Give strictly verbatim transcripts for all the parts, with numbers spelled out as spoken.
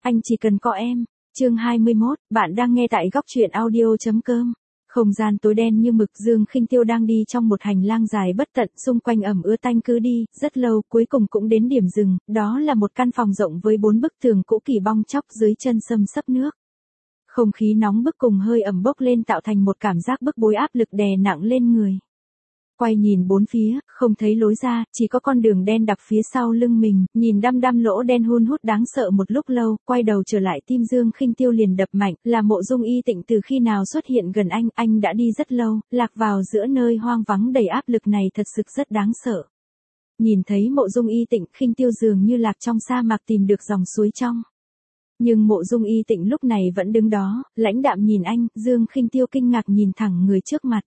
Anh chỉ cần có em. Chương hai mươi mốt, bạn đang nghe tại góc truyện audio chấm com. Không gian tối đen như mực, Dương Khinh Tiêu đang đi trong một hành lang dài bất tận, xung quanh ẩm ướt tanh cứ đi, rất lâu, cuối cùng cũng đến điểm dừng, đó là một căn phòng rộng với bốn bức tường cũ kỹ bong tróc, dưới chân xâm xấp nước. Không khí nóng bức cùng hơi ẩm bốc lên tạo thành một cảm giác bức bối áp lực đè nặng lên người. Quay nhìn bốn phía, không thấy lối ra, chỉ có con đường đen đặc phía sau lưng mình, nhìn đăm đăm lỗ đen hun hút đáng sợ một lúc lâu, quay đầu trở lại tim Dương Khinh Tiêu liền đập mạnh, là Mộ Dung Y Tịnh. Từ khi nào xuất hiện gần anh, anh đã đi rất lâu, lạc vào giữa nơi hoang vắng đầy áp lực này thật sự rất đáng sợ. Nhìn thấy Mộ Dung Y Tịnh, Khinh Tiêu dường như lạc trong sa mạc tìm được dòng suối trong. Nhưng Mộ Dung Y Tịnh lúc này vẫn đứng đó, lãnh đạm nhìn anh, Dương Khinh Tiêu kinh ngạc nhìn thẳng người trước mặt.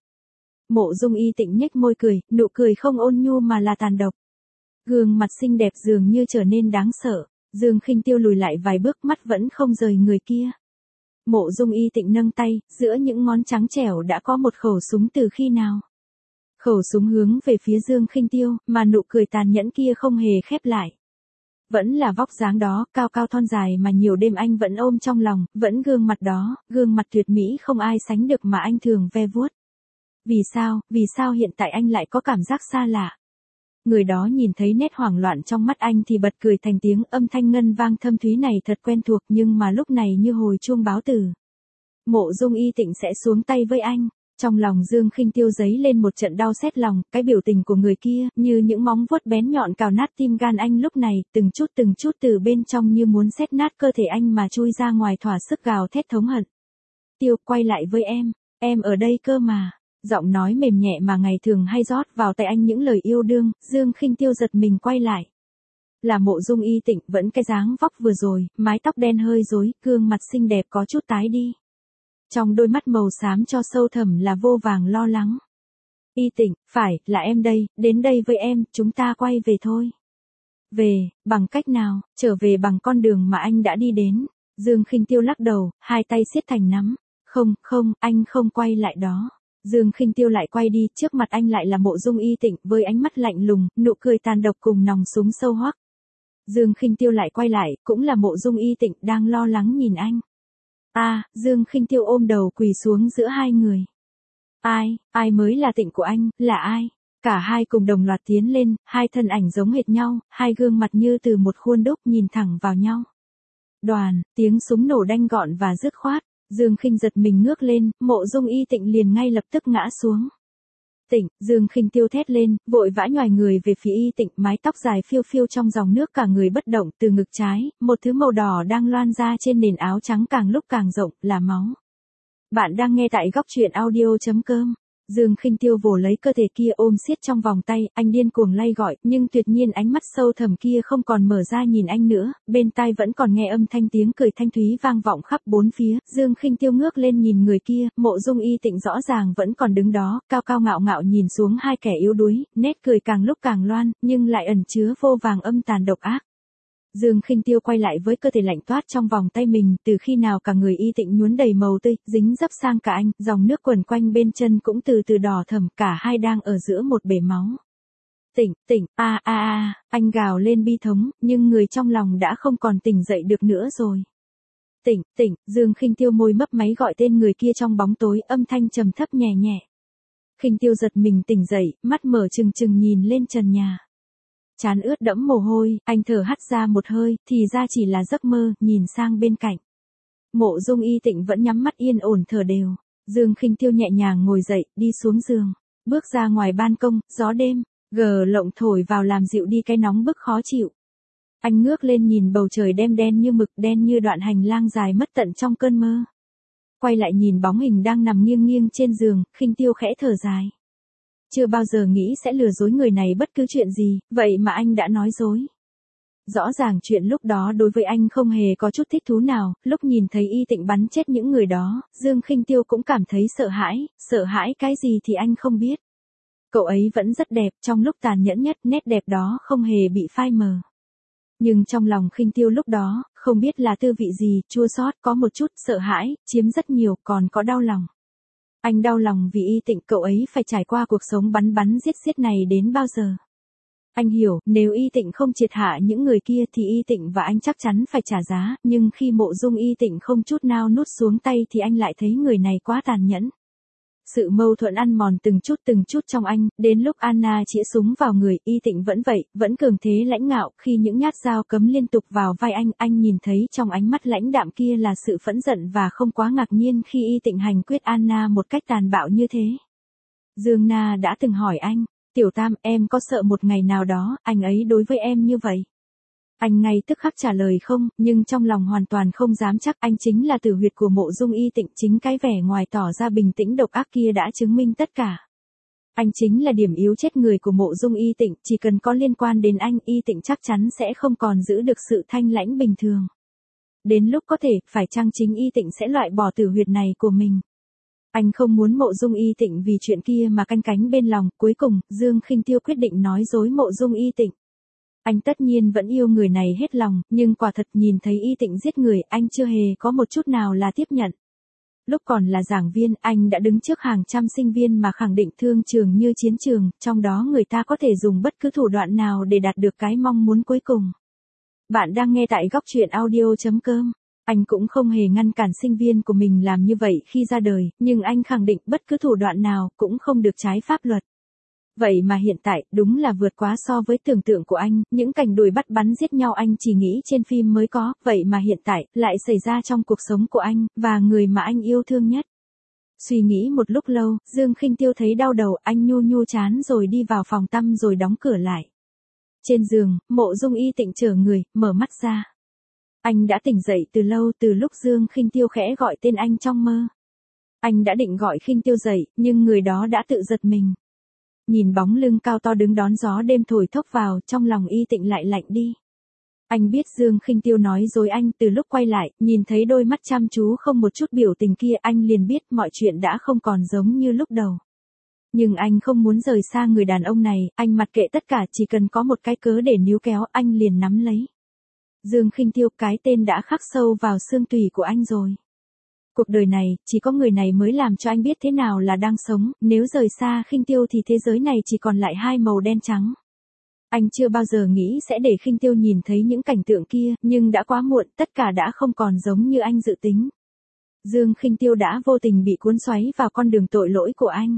Mộ Dung Y Tịnh nhếch môi cười, nụ cười không ôn nhu mà là tàn độc. Gương mặt xinh đẹp dường như trở nên đáng sợ, Dương Khinh Tiêu lùi lại vài bước, mắt vẫn không rời người kia. Mộ Dung Y Tịnh nâng tay, giữa những ngón trắng trẻo đã có một khẩu súng. Từ khi nào? Khẩu súng hướng về phía Dương Khinh Tiêu, mà nụ cười tàn nhẫn kia không hề khép lại. Vẫn là vóc dáng đó, cao cao thon dài mà nhiều đêm anh vẫn ôm trong lòng, vẫn gương mặt đó, gương mặt tuyệt mỹ không ai sánh được mà anh thường ve vuốt. Vì sao, vì sao hiện tại anh lại có cảm giác xa lạ? Người đó nhìn thấy nét hoảng loạn trong mắt anh thì bật cười thành tiếng, âm thanh ngân vang thâm thúy này thật quen thuộc, nhưng mà lúc này như hồi chuông báo tử. Mộ Dung Y Tịnh sẽ xuống tay với anh. Trong lòng Dương Khinh Tiêu dấy lên một trận đau xét lòng, cái biểu tình của người kia, như những móng vuốt bén nhọn cào nát tim gan anh lúc này, từng chút từng chút từ bên trong như muốn xét nát cơ thể anh mà chui ra ngoài, thỏa sức gào thét thống hận. Tiêu, quay lại với em, em ở đây cơ mà. Giọng nói mềm nhẹ mà ngày thường hay rót vào tay anh những lời yêu đương, Dương Khinh Tiêu giật mình quay lại. Là Mộ Dung Y Tịnh, vẫn cái dáng vóc vừa rồi, mái tóc đen hơi rối, gương mặt xinh đẹp có chút tái đi. Trong đôi mắt màu xám cho sâu thẳm là vô vàng lo lắng. Y Tịnh, phải, là em đây, đến đây với em, chúng ta quay về thôi. Về, bằng cách nào? Trở về bằng con đường mà anh đã đi đến. Dương Khinh Tiêu lắc đầu, hai tay siết thành nắm. Không, không, anh không quay lại đó. Dương Khinh Tiêu lại quay đi, trước mặt anh lại là Mộ Dung Y Tịnh với ánh mắt lạnh lùng, nụ cười tàn độc cùng nòng súng sâu hoắc. Dương Khinh Tiêu lại quay lại, cũng là Mộ Dung Y Tịnh đang lo lắng nhìn anh. A, à, Dương Khinh Tiêu ôm đầu quỳ xuống giữa hai người. Ai, ai mới là Tịnh của anh, là ai? Cả hai cùng đồng loạt tiến lên, hai thân ảnh giống hệt nhau, hai gương mặt như từ một khuôn đúc nhìn thẳng vào nhau. Đoàn, tiếng súng nổ đanh gọn và dứt khoát. Dương Khinh giật mình ngước lên, Mộ Dung Y Tịnh liền ngay lập tức ngã xuống. Tịnh, Dương Khinh Tiêu thét lên, vội vã nhoài người về phía Y Tịnh, mái tóc dài phiêu phiêu trong dòng nước, cả người bất động, từ ngực trái, một thứ màu đỏ đang loan ra trên nền áo trắng càng lúc càng rộng, là máu. Bạn đang nghe tại góc truyện audio chấm com. Dương Khinh Tiêu vồ lấy cơ thể kia ôm siết trong vòng tay, anh điên cuồng lay gọi, nhưng tuyệt nhiên ánh mắt sâu thẳm kia không còn mở ra nhìn anh nữa, bên tai vẫn còn nghe âm thanh tiếng cười thanh thúy vang vọng khắp bốn phía. Dương Khinh Tiêu ngước lên nhìn người kia, Mộ Dung Y Tịnh rõ ràng vẫn còn đứng đó, cao cao ngạo ngạo nhìn xuống hai kẻ yếu đuối, nét cười càng lúc càng loan, nhưng lại ẩn chứa vô vàng âm tàn độc ác. Dương Khinh Tiêu quay lại với cơ thể lạnh toát trong vòng tay mình, từ khi nào cả người Y Tịnh nhuốm đầy màu tươi, dính dấp sang cả anh, dòng nước quần quanh bên chân cũng từ từ đỏ thẫm, cả hai đang ở giữa một bể máu. Tỉnh, tỉnh, a a a, anh gào lên bi thống, nhưng người trong lòng đã không còn tỉnh dậy được nữa rồi. Tỉnh, tỉnh, Dương Khinh Tiêu môi mấp máy gọi tên người kia trong bóng tối, âm thanh trầm thấp nhẹ nhẹ. Khinh Tiêu giật mình tỉnh dậy, mắt mở trừng trừng nhìn lên trần nhà. Trán ướt đẫm mồ hôi, anh thở hắt ra một hơi, thì ra chỉ là giấc mơ, nhìn sang bên cạnh. Mộ Dung Y Tịnh vẫn nhắm mắt yên ổn thở đều. Dương Khinh Tiêu nhẹ nhàng ngồi dậy, đi xuống giường, bước ra ngoài ban công, gió đêm, gờ lộng thổi vào làm dịu đi cái nóng bức khó chịu. Anh ngước lên nhìn bầu trời đêm đen như mực, đen như đoạn hành lang dài mất tận trong cơn mơ. Quay lại nhìn bóng hình đang nằm nghiêng nghiêng trên giường, Khinh Tiêu khẽ thở dài. Chưa bao giờ nghĩ sẽ lừa dối người này bất cứ chuyện gì, vậy mà anh đã nói dối. Rõ ràng chuyện lúc đó đối với anh không hề có chút thích thú nào, lúc nhìn thấy Y Tịnh bắn chết những người đó, Dương Khinh Tiêu cũng cảm thấy sợ hãi, sợ hãi cái gì thì anh không biết. Cậu ấy vẫn rất đẹp, trong lúc tàn nhẫn nhất, nét đẹp đó không hề bị phai mờ. Nhưng trong lòng Khinh Tiêu lúc đó, không biết là tư vị gì, chua xót, có một chút sợ hãi, chiếm rất nhiều, còn có đau lòng. Anh đau lòng vì Y Tịnh, cậu ấy phải trải qua cuộc sống bắn bắn giết giết này đến bao giờ. Anh hiểu, nếu Y Tịnh không triệt hạ những người kia thì Y Tịnh và anh chắc chắn phải trả giá, nhưng khi Mộ Dung Y Tịnh không chút nào nuốt xuống tay thì anh lại thấy người này quá tàn nhẫn. Sự mâu thuẫn ăn mòn từng chút từng chút trong anh, đến lúc Anna chĩa súng vào người, Y Tịnh vẫn vậy, vẫn cường thế lãnh ngạo, khi những nhát dao cấm liên tục vào vai anh, anh nhìn thấy trong ánh mắt lãnh đạm kia là sự phẫn giận và không quá ngạc nhiên khi Y Tịnh hành quyết Anna một cách tàn bạo như thế. Dương Na đã từng hỏi anh, Tiểu Tam, em có sợ một ngày nào đó, anh ấy đối với em như vậy? Anh ngay tức khắc trả lời không, nhưng trong lòng hoàn toàn không dám chắc, anh chính là tử huyệt của Mộ Dung Y Tịnh, chính cái vẻ ngoài tỏ ra bình tĩnh độc ác kia đã chứng minh tất cả. Anh chính là điểm yếu chết người của Mộ Dung Y Tịnh, chỉ cần có liên quan đến anh, Y Tịnh chắc chắn sẽ không còn giữ được sự thanh lãnh bình thường. Đến lúc có thể, phải chăng chính Y Tịnh sẽ loại bỏ tử huyệt này của mình. Anh không muốn Mộ Dung Y Tịnh vì chuyện kia mà canh cánh bên lòng, cuối cùng, Dương Khinh Tiêu quyết định nói dối Mộ Dung Y Tịnh. Anh tất nhiên vẫn yêu người này hết lòng, nhưng quả thật nhìn thấy Y Tịnh giết người, anh chưa hề có một chút nào là tiếp nhận. Lúc còn là giảng viên, anh đã đứng trước hàng trăm sinh viên mà khẳng định thương trường như chiến trường, trong đó người ta có thể dùng bất cứ thủ đoạn nào để đạt được cái mong muốn cuối cùng. Bạn đang nghe tại góc truyện audio chấm com. Anh cũng không hề ngăn cản sinh viên của mình làm như vậy khi ra đời, nhưng anh khẳng định bất cứ thủ đoạn nào cũng không được trái pháp luật. Vậy mà hiện tại, đúng là vượt quá so với tưởng tượng của anh, những cảnh đuổi bắt bắn giết nhau anh chỉ nghĩ trên phim mới có, vậy mà hiện tại, lại xảy ra trong cuộc sống của anh, và người mà anh yêu thương nhất. Suy nghĩ một lúc lâu, Dương Khinh Tiêu thấy đau đầu, anh nhu nhu chán rồi đi vào phòng tắm rồi đóng cửa lại. Trên giường, Mộ Dung Y Tịnh chở người, mở mắt ra. Anh đã tỉnh dậy từ lâu, từ lúc Dương Khinh Tiêu khẽ gọi tên anh trong mơ. Anh đã định gọi Khinh Tiêu dậy, nhưng người đó đã tự giật mình. Nhìn bóng lưng cao to đứng đón gió đêm thổi thốc vào, trong lòng Y Tịnh lại lạnh đi. Anh biết Dương Khinh Tiêu nói dối anh, từ lúc quay lại, nhìn thấy đôi mắt chăm chú không một chút biểu tình kia, anh liền biết mọi chuyện đã không còn giống như lúc đầu. Nhưng anh không muốn rời xa người đàn ông này, anh mặc kệ tất cả, chỉ cần có một cái cớ để níu kéo, anh liền nắm lấy. Dương Khinh Tiêu, cái tên đã khắc sâu vào xương tủy của anh rồi. Cuộc đời này, chỉ có người này mới làm cho anh biết thế nào là đang sống, nếu rời xa Khinh Tiêu thì thế giới này chỉ còn lại hai màu đen trắng. Anh chưa bao giờ nghĩ sẽ để Khinh Tiêu nhìn thấy những cảnh tượng kia, nhưng đã quá muộn, tất cả đã không còn giống như anh dự tính. Dương Khinh Tiêu đã vô tình bị cuốn xoáy vào con đường tội lỗi của anh.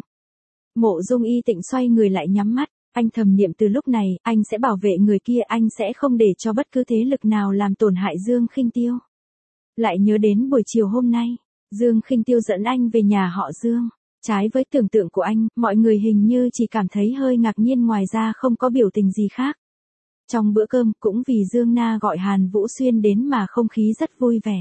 Mộ Dung Y Tịnh xoay người lại nhắm mắt, anh thầm niệm từ lúc này, anh sẽ bảo vệ người kia, anh sẽ không để cho bất cứ thế lực nào làm tổn hại Dương Khinh Tiêu. Lại nhớ đến buổi chiều hôm nay, Dương Khinh Tiêu dẫn anh về nhà họ Dương. Trái với tưởng tượng của anh, mọi người hình như chỉ cảm thấy hơi ngạc nhiên, ngoài ra không có biểu tình gì khác. Trong bữa cơm, cũng vì Dương Na gọi Hàn Vũ Xuyên đến mà không khí rất vui vẻ.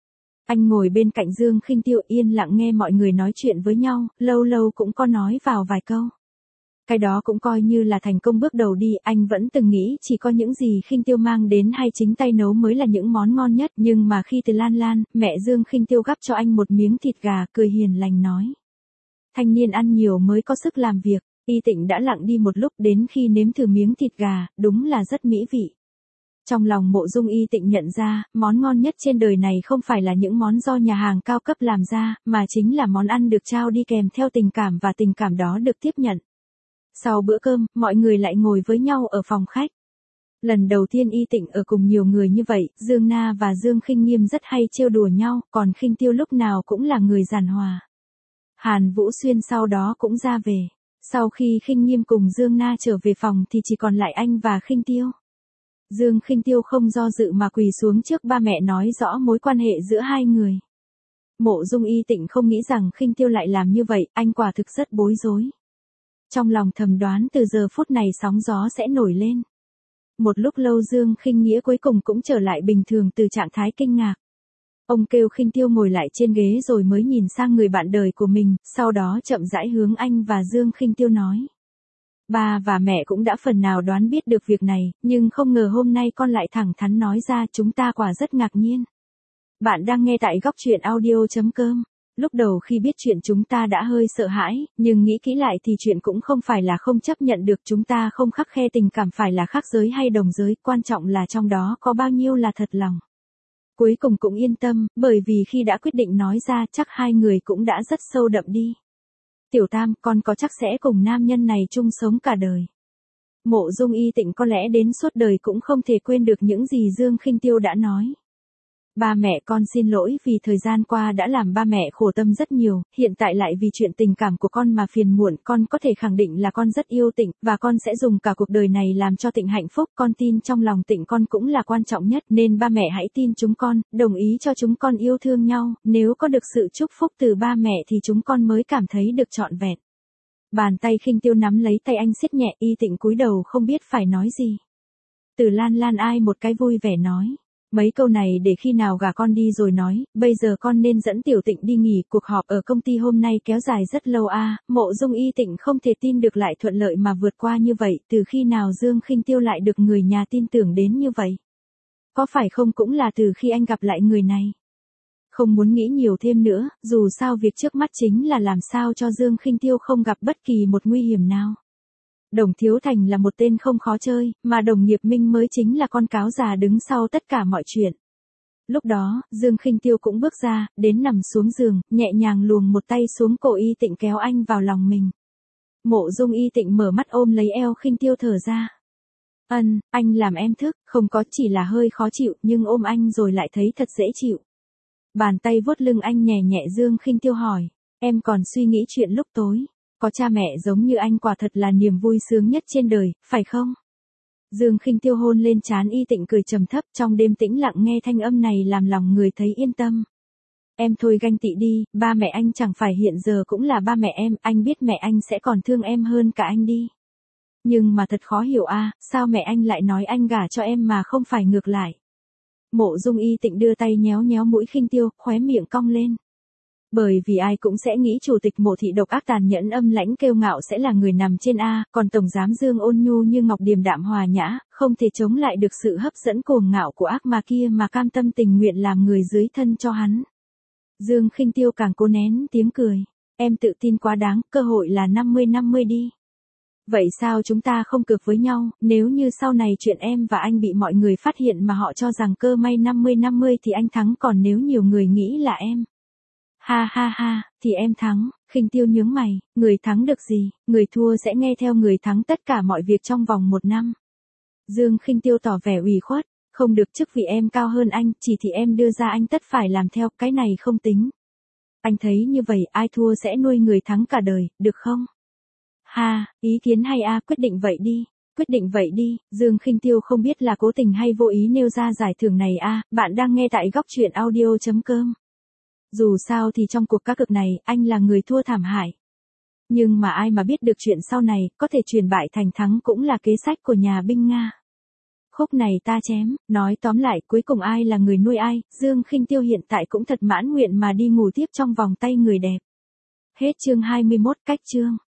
Anh ngồi bên cạnh Dương Khinh Tiêu yên lặng nghe mọi người nói chuyện với nhau, lâu lâu cũng có nói vào vài câu. Cái đó cũng coi như là thành công bước đầu đi, anh vẫn từng nghĩ chỉ có những gì Khinh Tiêu mang đến hay chính tay nấu mới là những món ngon nhất, nhưng mà khi từ Lan Lan, mẹ Dương Khinh Tiêu gắp cho anh một miếng thịt gà, cười hiền lành nói. Thanh niên ăn nhiều mới có sức làm việc. Y Tịnh đã lặng đi một lúc, đến khi nếm thử miếng thịt gà, đúng là rất mỹ vị. Trong lòng Mộ Dung Y Tịnh nhận ra, món ngon nhất trên đời này không phải là những món do nhà hàng cao cấp làm ra, mà chính là món ăn được trao đi kèm theo tình cảm và tình cảm đó được tiếp nhận. Sau bữa cơm, mọi người lại ngồi với nhau ở phòng khách. Lần đầu tiên Y Tịnh ở cùng nhiều người như vậy, Dương Na và Dương Khinh Nghiêm rất hay trêu đùa nhau, còn Khinh Tiêu lúc nào cũng là người giản hòa. Hàn Vũ Xuyên sau đó cũng ra về. Sau khi Khinh Nghiêm cùng Dương Na trở về phòng thì chỉ còn lại anh và Khinh Tiêu. Dương Khinh Tiêu không do dự mà quỳ xuống trước ba mẹ nói rõ mối quan hệ giữa hai người. Mộ Dung Y Tịnh không nghĩ rằng Khinh Tiêu lại làm như vậy, anh quả thực rất bối rối. Trong lòng thầm đoán từ giờ phút này sóng gió sẽ nổi lên. Một lúc lâu Dương Khinh Nghĩa cuối cùng cũng trở lại bình thường từ trạng thái kinh ngạc. Ông kêu Khinh Tiêu ngồi lại trên ghế rồi mới nhìn sang người bạn đời của mình, sau đó chậm rãi hướng anh và Dương Khinh Tiêu nói. Ba và mẹ cũng đã phần nào đoán biết được việc này, nhưng không ngờ hôm nay con lại thẳng thắn nói ra, chúng ta quả rất ngạc nhiên. Bạn đang nghe tại góc truyện audio chấm com. Lúc đầu khi biết chuyện chúng ta đã hơi sợ hãi, nhưng nghĩ kỹ lại thì chuyện cũng không phải là không chấp nhận được, chúng ta không khắt khe tình cảm phải là khác giới hay đồng giới, quan trọng là trong đó có bao nhiêu là thật lòng. Cuối cùng cũng yên tâm, bởi vì khi đã quyết định nói ra chắc hai người cũng đã rất sâu đậm đi. Tiểu Tam, con có chắc sẽ cùng nam nhân này chung sống cả đời. Mộ Dung Y Tịnh có lẽ đến suốt đời cũng không thể quên được những gì Dương Khinh Tiêu đã nói. Ba mẹ con xin lỗi vì thời gian qua đã làm ba mẹ khổ tâm rất nhiều, hiện tại lại vì chuyện tình cảm của con mà phiền muộn, con có thể khẳng định là con rất yêu Tịnh, và con sẽ dùng cả cuộc đời này làm cho Tịnh hạnh phúc, con tin trong lòng Tịnh con cũng là quan trọng nhất, nên ba mẹ hãy tin chúng con, đồng ý cho chúng con yêu thương nhau, nếu có được sự chúc phúc từ ba mẹ thì chúng con mới cảm thấy được trọn vẹn. Bàn tay Khinh Tiêu nắm lấy tay anh siết nhẹ, Y Tịnh cúi đầu không biết phải nói gì. Từ Lan Lan ai một cái vui vẻ nói. Mấy câu này để khi nào gả con đi rồi nói, bây giờ con nên dẫn Tiểu Tịnh đi nghỉ, cuộc họp ở công ty hôm nay kéo dài rất lâu a. À, Mộ Dung Y Tịnh không thể tin được lại thuận lợi mà vượt qua như vậy, từ khi nào Dương Khinh Tiêu lại được người nhà tin tưởng đến như vậy. Có phải không cũng là từ khi anh gặp lại người này. Không muốn nghĩ nhiều thêm nữa, dù sao việc trước mắt chính là làm sao cho Dương Khinh Tiêu không gặp bất kỳ một nguy hiểm nào. Đồng Thiếu Thành là một tên không khó chơi, mà Đồng Nghiệp Minh mới chính là con cáo già đứng sau tất cả mọi chuyện. Lúc đó, Dương Khinh Tiêu cũng bước ra, đến nằm xuống giường, nhẹ nhàng luồn một tay xuống cổ Y Tịnh kéo anh vào lòng mình. Mộ Dung Y Tịnh mở mắt ôm lấy eo Khinh Tiêu thở ra. Ân, anh làm em thức, không có chỉ là hơi khó chịu, nhưng ôm anh rồi lại thấy thật dễ chịu. Bàn tay vuốt lưng anh nhẹ nhẹ. Dương Khinh Tiêu hỏi, em còn suy nghĩ chuyện lúc tối. Có cha mẹ giống như anh quả thật là niềm vui sướng nhất trên đời, phải không? Dương Khinh Tiêu hôn lên trán Y Tịnh cười trầm thấp, trong đêm tĩnh lặng nghe thanh âm này làm lòng người thấy yên tâm. Em thôi ganh tị đi, ba mẹ anh chẳng phải hiện giờ cũng là ba mẹ em, anh biết mẹ anh sẽ còn thương em hơn cả anh đi. Nhưng mà thật khó hiểu a, à, sao mẹ anh lại nói anh gả cho em mà không phải ngược lại. Mộ Dung Y Tịnh đưa tay nhéo nhéo mũi Khinh Tiêu, khóe miệng cong lên. Bởi vì ai cũng sẽ nghĩ chủ tịch Mộ thị độc ác tàn nhẫn âm lãnh kiêu ngạo sẽ là người nằm trên A, còn tổng giám Dương ôn nhu như ngọc điềm đạm hòa nhã, không thể chống lại được sự hấp dẫn cuồng ngạo của ác ma kia mà cam tâm tình nguyện làm người dưới thân cho hắn. Dương Khinh Tiêu càng cố nén tiếng cười. Em tự tin quá đáng, cơ hội là năm mươi năm mươi đi. Vậy sao chúng ta không cược với nhau, nếu như sau này chuyện em và anh bị mọi người phát hiện mà họ cho rằng cơ may năm mươi năm mươi thì anh thắng, còn nếu nhiều người nghĩ là em. Ha ha ha, thì em thắng. Khinh Tiêu nhướng mày, người thắng được gì, người thua sẽ nghe theo người thắng tất cả mọi việc trong vòng một năm. Dương Khinh Tiêu tỏ vẻ ủy khuất, không được chức vì em cao hơn anh, chỉ thị em đưa ra anh tất phải làm theo, cái này không tính. Anh thấy như vậy ai thua sẽ nuôi người thắng cả đời, được không? Ha, ý kiến hay a, à, quyết định vậy đi. Quyết định vậy đi, Dương Khinh Tiêu không biết là cố tình hay vô ý nêu ra giải thưởng này a, à, bạn đang nghe tại góc truyện audio chấm com. Dù sao thì trong cuộc cá cược này, anh là người thua thảm hại. Nhưng mà ai mà biết được chuyện sau này, có thể chuyển bại thành thắng cũng là kế sách của nhà binh Nga. Khúc này ta chém, nói tóm lại cuối cùng ai là người nuôi ai, Dương Khinh Tiêu hiện tại cũng thật mãn nguyện mà đi ngủ tiếp trong vòng tay người đẹp. Hết chương hai mươi mốt, cách chương.